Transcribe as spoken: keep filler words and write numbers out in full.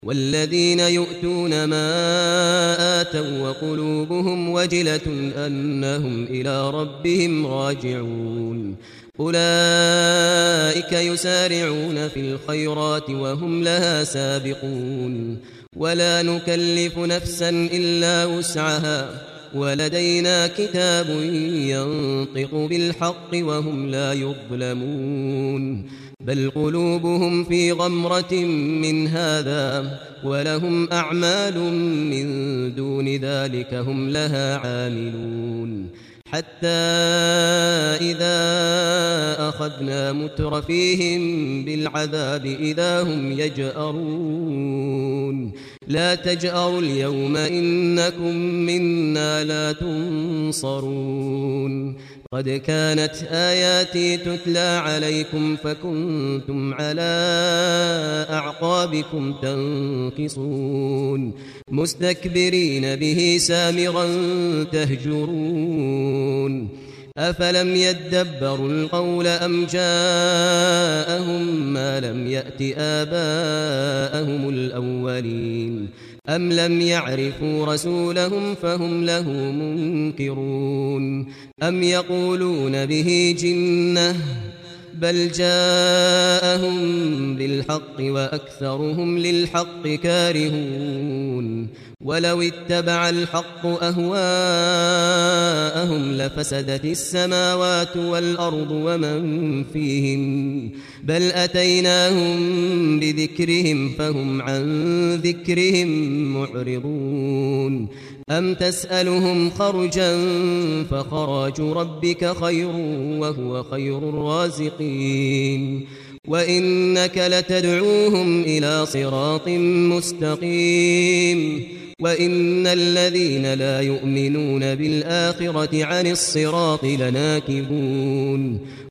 والذين يؤتون ما آتوا وقلوبهم وجلة أنهم إلى ربهم راجعون أولئك يسارعون في الخيرات وهم لها سابقون ولا نكلف نفسا إلا وسعها ولدينا كتاب ينطق بالحق وهم لا يظلمون بل قلوبهم في غمرة من هذا ولهم أعمال من دون ذلك هم لها عاملون حتى إذا أخذنا مترفيهم بالعذاب إذا هم يجأرون لا تجأروا اليوم إنكم منا لا تنصرون قد كانت آياتي تتلى عليكم فكنتم على أعقابكم تنكصون مستكبرين به سامرا تهجرون أفلم يدبروا القول أم جاءهم ما لم يأت آباءهم الأولين أم لم يعرفوا رسولهم فهم له منكرون أم يقولون به جنة بل جاءهم بالحق وأكثرهم للحق كارهون ولو اتبع الحق أهواءهم لفسدت السماوات والأرض ومن فيهن بل أتيناهم بذكرهم فهم عن ذكرهم معرضون أم تسألهم خرجا فخراج ربك خير وهو خير الرازقين وإنك لتدعوهم إلى صراط مستقيم وإن الذين لا يؤمنون بالآخرة عن الصراط لناكبون